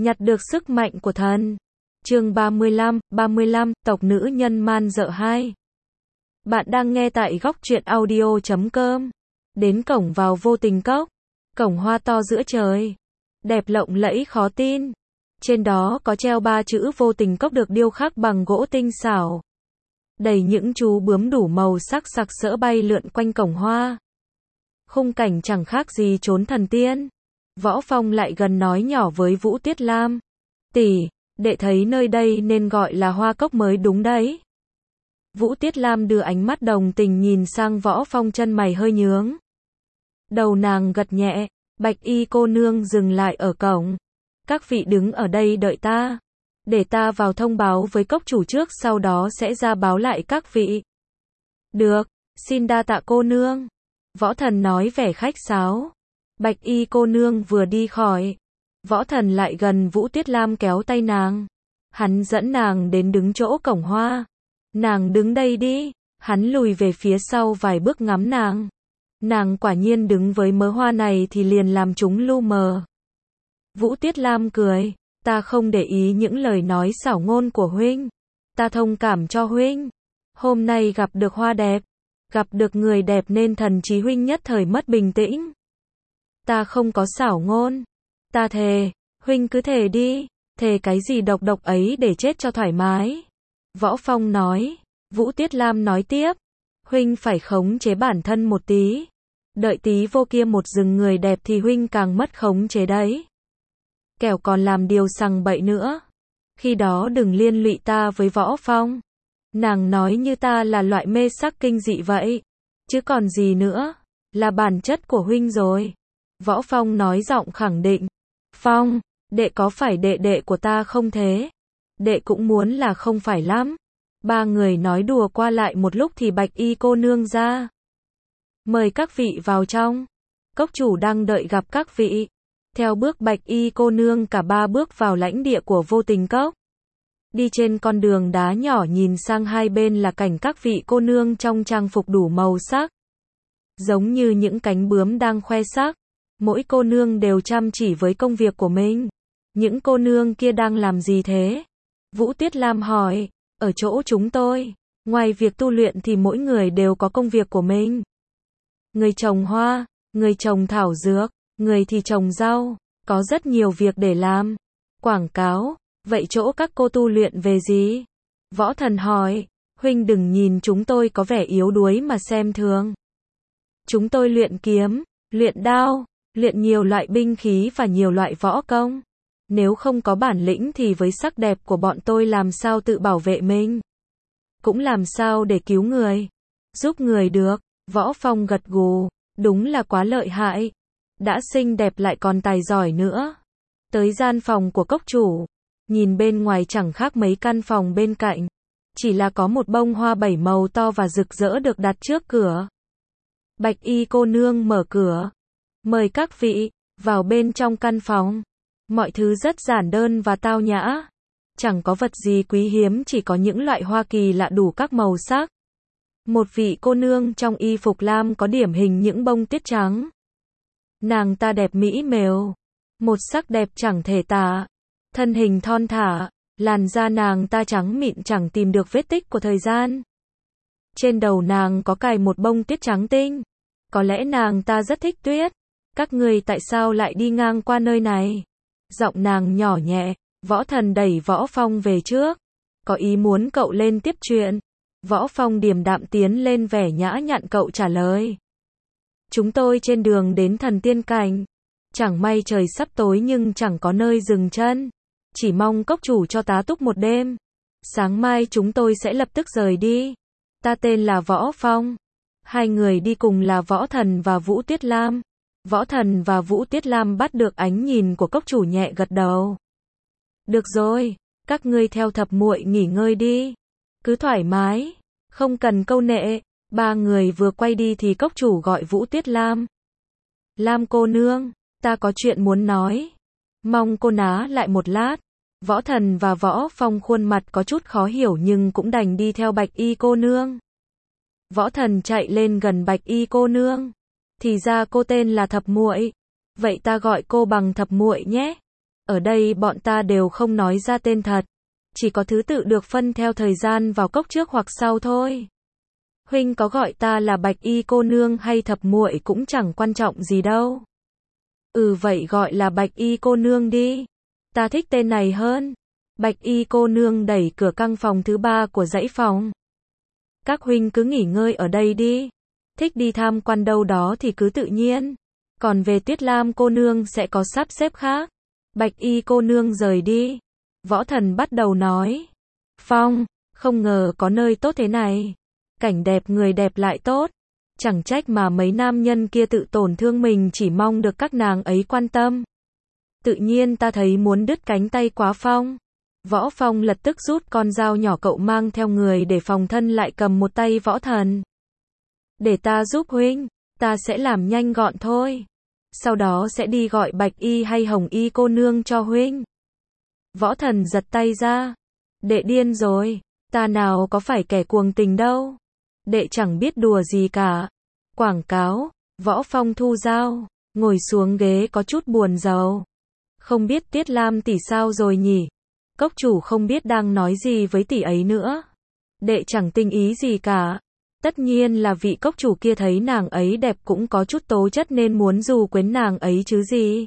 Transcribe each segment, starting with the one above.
nhặt được sức mạnh của thần. Chương 35, tộc nữ nhân man dợ 2. Bạn đang nghe tại góc truyện audio.com. Đến cổng vào Vô Tình Cốc. Cổng hoa to giữa trời. Đẹp lộng lẫy khó tin. Trên đó có treo 3 chữ Vô Tình Cốc được điêu khắc bằng gỗ tinh xảo. Đầy những chú bướm đủ màu sắc sặc sỡ bay lượn quanh cổng hoa. Khung cảnh chẳng khác gì chốn thần tiên. Võ Phong lại gần nói nhỏ với Vũ Tuyết Lam. Tỷ, đệ thấy nơi đây nên gọi là hoa cốc mới đúng đấy. Vũ Tuyết Lam đưa ánh mắt đồng tình nhìn sang Võ Phong, chân mày hơi nhướng. Đầu nàng gật nhẹ, Bạch Y cô nương dừng lại ở cổng. Các vị đứng ở đây đợi ta. Để ta vào thông báo với cốc chủ trước, sau đó sẽ ra báo lại các vị. Được, xin đa tạ cô nương. Võ Thần nói vẻ khách sáo. Bạch Y cô nương vừa đi khỏi, Võ Thần lại gần Vũ Tuyết Lam kéo tay nàng. Hắn dẫn nàng đến đứng chỗ cổng hoa. Nàng đứng đây đi. Hắn lùi về phía sau vài bước ngắm nàng. Nàng quả nhiên đứng với mớ hoa này thì liền làm chúng lu mờ. Vũ Tuyết Lam cười. Ta không để ý những lời nói xảo ngôn của huynh. Ta thông cảm cho huynh. Hôm nay gặp được hoa đẹp, gặp được người đẹp nên thần trí huynh nhất thời mất bình tĩnh. Ta không có xảo ngôn. Ta thề. Huynh cứ thề đi. Thề cái gì độc độc ấy để chết cho thoải mái. Võ Phong nói. Vũ Tuyết Lam nói tiếp. Huynh phải khống chế bản thân một tí. Đợi tí vô kia một rừng người đẹp thì huynh càng mất khống chế đấy. Kẻo còn làm điều sằng bậy nữa. Khi đó đừng liên lụy ta với Võ Phong. Nàng nói như ta là loại mê sắc kinh dị vậy. Chứ còn gì nữa. Là bản chất của huynh rồi. Võ Phong nói giọng khẳng định. Phong, đệ có phải đệ đệ của ta không thế? Đệ cũng muốn là không phải lắm. Ba người nói đùa qua lại một lúc thì Bạch Y cô nương ra. Mời các vị vào trong. Cốc chủ đang đợi gặp các vị. Theo bước Bạch Y cô nương, cả ba bước vào lãnh địa của Vô Tình Cốc. Đi trên con đường đá nhỏ, nhìn sang hai bên là cảnh các vị cô nương trong trang phục đủ màu sắc. Giống như những cánh bướm đang khoe sắc. Mỗi cô nương đều chăm chỉ với công việc của mình. Những cô nương kia đang làm gì thế? Vũ Tuyết Lam hỏi. Ở chỗ chúng tôi, ngoài việc tu luyện thì mỗi người đều có công việc của mình. Người trồng hoa, người trồng thảo dược, người thì trồng rau, có rất nhiều việc để làm. Quảng cáo, vậy chỗ các cô tu luyện về gì? Võ Thần hỏi. Huynh đừng nhìn chúng tôi có vẻ yếu đuối mà xem thường. Chúng tôi luyện kiếm, luyện đao, luyện nhiều loại binh khí và nhiều loại võ công. Nếu không có bản lĩnh thì với sắc đẹp của bọn tôi làm sao tự bảo vệ mình? Cũng làm sao để cứu người, giúp người được? Võ Phong gật gù. Đúng là quá lợi hại. Đã xinh đẹp lại còn tài giỏi nữa. Tới gian phòng của cốc chủ. Nhìn bên ngoài chẳng khác mấy căn phòng bên cạnh. Chỉ là có một bông hoa 7 màu to và rực rỡ được đặt trước cửa. Bạch Y cô nương mở cửa. Mời các vị vào bên trong căn phòng. Mọi thứ rất giản đơn và tao nhã. Chẳng có vật gì quý hiếm, chỉ có những loại hoa kỳ lạ đủ các màu sắc. Một vị cô nương trong y phục lam có điểm hình những bông tuyết trắng. Nàng ta đẹp mỹ mều. Một sắc đẹp chẳng thể tả. Thân hình thon thả. Làn da nàng ta trắng mịn chẳng tìm được vết tích của thời gian. Trên đầu nàng có cài một bông tuyết trắng tinh. Có lẽ nàng ta rất thích tuyết. Các người tại sao lại đi ngang qua nơi này? Giọng nàng nhỏ nhẹ. Võ Thần đẩy Võ Phong về trước. Có ý muốn cậu lên tiếp chuyện. Võ Phong điềm đạm tiến lên, vẻ nhã nhặn cậu trả lời. Chúng tôi trên đường đến thần tiên cảnh. Chẳng may trời sắp tối nhưng chẳng có nơi dừng chân. Chỉ mong cốc chủ cho tá túc một đêm. Sáng mai chúng tôi sẽ lập tức rời đi. Ta tên là Võ Phong. Hai người đi cùng là Võ Thần và Vũ Tuyết Lam. Võ Thần và Vũ Tuyết Lam bắt được ánh nhìn của cốc chủ, nhẹ gật đầu. Được rồi, các ngươi theo thập muội nghỉ ngơi đi. Cứ thoải mái, không cần câu nệ. Ba người vừa quay đi thì cốc chủ gọi Vũ Tuyết Lam. Lam cô nương, ta có chuyện muốn nói. Mong cô ná lại một lát. Võ Thần và Võ Phong khuôn mặt có chút khó hiểu nhưng cũng đành đi theo Bạch Y cô nương. Võ Thần chạy lên gần Bạch Y cô nương. Thì ra cô tên là Thập muội. Vậy ta gọi cô bằng Thập muội nhé. Ở đây bọn ta đều không nói ra tên thật. Chỉ có thứ tự được phân theo thời gian vào cốc trước hoặc sau thôi. Huynh có gọi ta là Bạch Y cô nương hay Thập muội cũng chẳng quan trọng gì đâu. Vậy gọi là Bạch Y cô nương đi. Ta thích tên này hơn. Bạch Y cô nương đẩy cửa căn phòng thứ 3 của dãy phòng. Các huynh cứ nghỉ ngơi ở đây đi. Thích đi tham quan đâu đó thì cứ tự nhiên. Còn về Tuyết Lam cô nương sẽ có sắp xếp khác. Bạch Y cô nương rời đi. Võ Thần bắt đầu nói. Phong, không ngờ có nơi tốt thế này. Cảnh đẹp người đẹp lại tốt. Chẳng trách mà mấy nam nhân kia tự tổn thương mình chỉ mong được các nàng ấy quan tâm. Tự nhiên ta thấy muốn đứt cánh tay quá Phong. Võ Phong lập tức rút con dao nhỏ cậu mang theo người để phòng thân lại cầm một tay Võ Thần. Để ta giúp huynh, ta sẽ làm nhanh gọn thôi. Sau đó sẽ đi gọi Bạch Y hay Hồng Y cô nương cho huynh. Võ Thần giật tay ra. Đệ điên rồi, ta nào có phải kẻ cuồng tình đâu. Đệ chẳng biết đùa gì cả. Quảng cáo, Võ Phong thu dao, ngồi xuống ghế có chút buồn rầu. Không biết Tiết Lam tỷ sao rồi nhỉ? Cốc chủ không biết đang nói gì với tỷ ấy nữa. Đệ chẳng tinh ý gì cả. Tất nhiên là vị cốc chủ kia thấy nàng ấy đẹp cũng có chút tố chất nên muốn dù quyến nàng ấy chứ gì.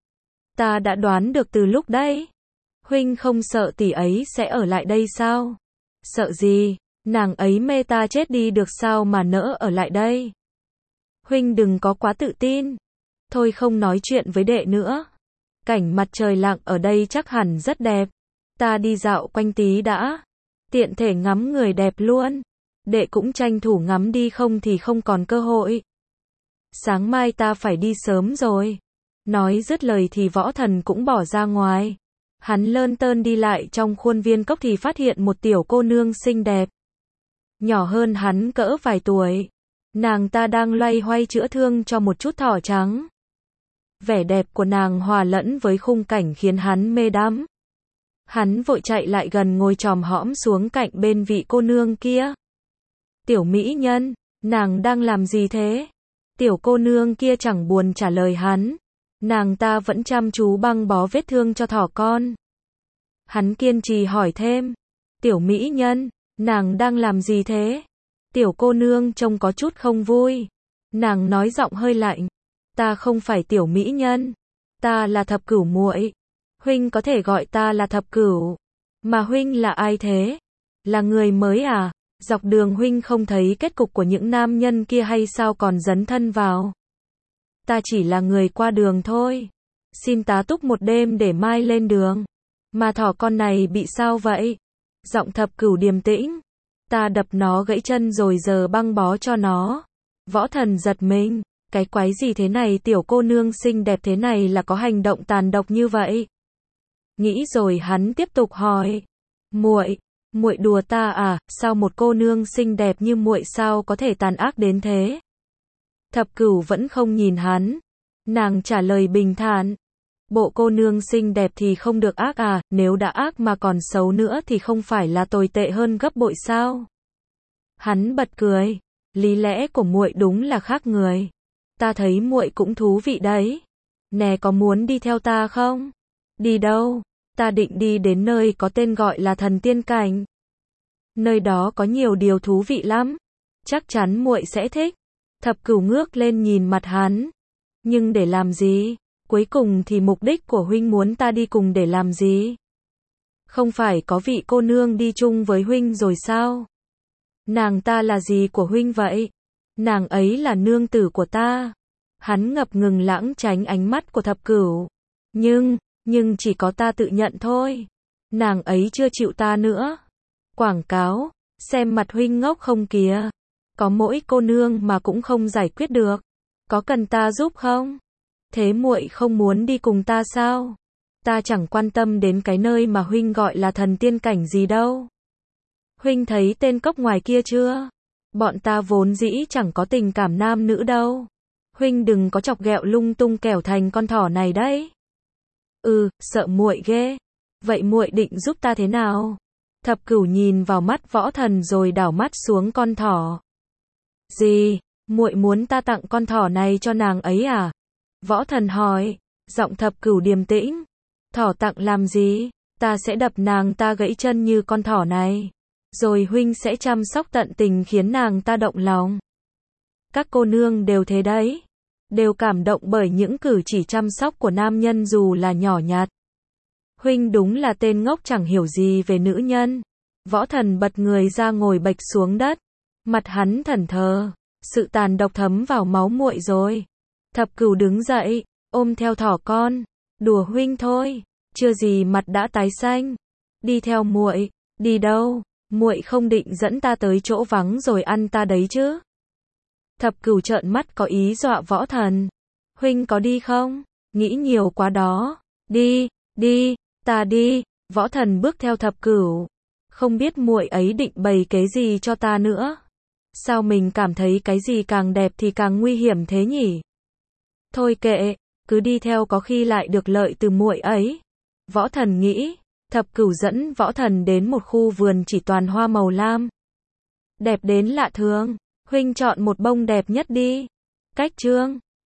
Ta đã đoán được từ lúc đấy. Huynh không sợ tỷ ấy sẽ ở lại đây sao? Sợ gì? Nàng ấy mê ta chết đi được sao mà nỡ ở lại đây? Huynh đừng có quá tự tin. Thôi không nói chuyện với đệ nữa. Cảnh mặt trời lặn ở đây chắc hẳn rất đẹp. Ta đi dạo quanh tí đã. Tiện thể ngắm người đẹp luôn. Đệ cũng tranh thủ ngắm đi không thì không còn cơ hội. Sáng mai ta phải đi sớm rồi. Nói dứt lời thì Võ Thần cũng bỏ ra ngoài. Hắn lơn tơn đi lại trong khuôn viên cốc thì phát hiện một tiểu cô nương xinh đẹp. Nhỏ hơn hắn cỡ vài tuổi. Nàng ta đang loay hoay chữa thương cho một chút thỏ trắng. Vẻ đẹp của nàng hòa lẫn với khung cảnh khiến hắn mê đắm. Hắn vội chạy lại gần ngồi chòm hõm xuống cạnh bên vị cô nương kia. Tiểu mỹ nhân, nàng đang làm gì thế? Tiểu cô nương kia chẳng buồn trả lời hắn. Nàng ta vẫn chăm chú băng bó vết thương cho thỏ con. Hắn kiên trì hỏi thêm. Tiểu mỹ nhân, nàng đang làm gì thế? Tiểu cô nương trông có chút không vui. Nàng nói giọng hơi lạnh. Ta không phải tiểu mỹ nhân. Ta là Thập Cửu muội. Huynh có thể gọi ta là Thập Cửu. Mà huynh là ai thế? Là người mới à? Dọc đường huynh không thấy kết cục của những nam nhân kia hay sao còn dấn thân vào? Ta chỉ là người qua đường thôi. Xin tá túc một đêm để mai lên đường. Mà thỏ con này bị sao vậy? Giọng Thập Cửu điềm tĩnh. Ta đập nó gãy chân rồi giờ băng bó cho nó. Võ Thần giật mình. Cái quái gì thế này, tiểu cô nương xinh đẹp thế này là có hành động tàn độc như vậy? Nghĩ rồi hắn tiếp tục hỏi. Muội đùa ta à? Sao một cô nương xinh đẹp như muội sao có thể tàn ác đến thế? Thập Cửu vẫn không nhìn hắn. Nàng trả lời bình thản. Bộ cô nương xinh đẹp thì không được ác à? Nếu đã ác mà còn xấu nữa thì không phải là tồi tệ hơn gấp bội sao? Hắn bật cười. Lý lẽ của muội đúng là khác người. Ta thấy muội cũng thú vị đấy. Nè, có muốn đi theo ta không? Đi đâu? Ta định đi đến nơi có tên gọi là Thần Tiên Cảnh. Nơi đó có nhiều điều thú vị lắm. Chắc chắn muội sẽ thích. Thập Cửu ngước lên nhìn mặt hắn. Nhưng để làm gì? Cuối cùng thì mục đích của huynh muốn ta đi cùng để làm gì? Không phải có vị cô nương đi chung với huynh rồi sao? Nàng ta là gì của huynh vậy? Nàng ấy là nương tử của ta. Hắn ngập ngừng lãng tránh ánh mắt của Thập Cửu. Nhưng chỉ có ta tự nhận thôi. Nàng ấy chưa chịu ta nữa. Quảng cáo, xem mặt huynh ngốc không kìa. Có mỗi cô nương mà cũng không giải quyết được. Có cần ta giúp không? Thế muội không muốn đi cùng ta sao? Ta chẳng quan tâm đến cái nơi mà huynh gọi là Thần Tiên Cảnh gì đâu. Huynh thấy tên cốc ngoài kia chưa? Bọn ta vốn dĩ chẳng có tình cảm nam nữ đâu. Huynh đừng có chọc ghẹo lung tung kẻo thành con thỏ này đấy. Sợ muội ghê. Vậy muội định giúp ta thế nào? Thập Cửu nhìn vào mắt Võ Thần rồi đảo mắt xuống con thỏ. Gì? Muội muốn ta tặng con thỏ này cho nàng ấy à? Võ Thần hỏi. Giọng Thập Cửu điềm tĩnh. Thỏ tặng làm gì? Ta sẽ đập nàng ta gãy chân như con thỏ này. Rồi huynh sẽ chăm sóc tận tình khiến nàng ta động lòng. Các cô nương đều thế đấy. Đều cảm động bởi những cử chỉ chăm sóc của nam nhân dù là nhỏ nhặt. Huynh đúng là tên ngốc chẳng hiểu gì về nữ nhân. Võ Thần bật người ra ngồi bệch xuống đất. Mặt hắn thẫn thờ. Sự tàn độc thấm vào máu muội rồi. Thập Cửu đứng dậy, ôm theo thỏ con. Đùa huynh thôi. Chưa gì mặt đã tái xanh. Đi theo muội. Đi đâu? Muội không định dẫn ta tới chỗ vắng rồi ăn ta đấy chứ? Thập Cửu trợn mắt có ý dọa Võ Thần. Huynh có đi không? Nghĩ nhiều quá đó. Đi, đi, ta đi. Võ Thần bước theo Thập Cửu. Không biết muội ấy định bày kế gì cho ta nữa. Sao mình cảm thấy cái gì càng đẹp thì càng nguy hiểm thế nhỉ? Thôi kệ, cứ đi theo có khi lại được lợi từ muội ấy. Võ Thần nghĩ. Thập Cửu dẫn Võ Thần đến một khu vườn chỉ toàn hoa màu lam. Đẹp đến lạ thường. Huynh chọn một bông đẹp nhất đi. Cách chương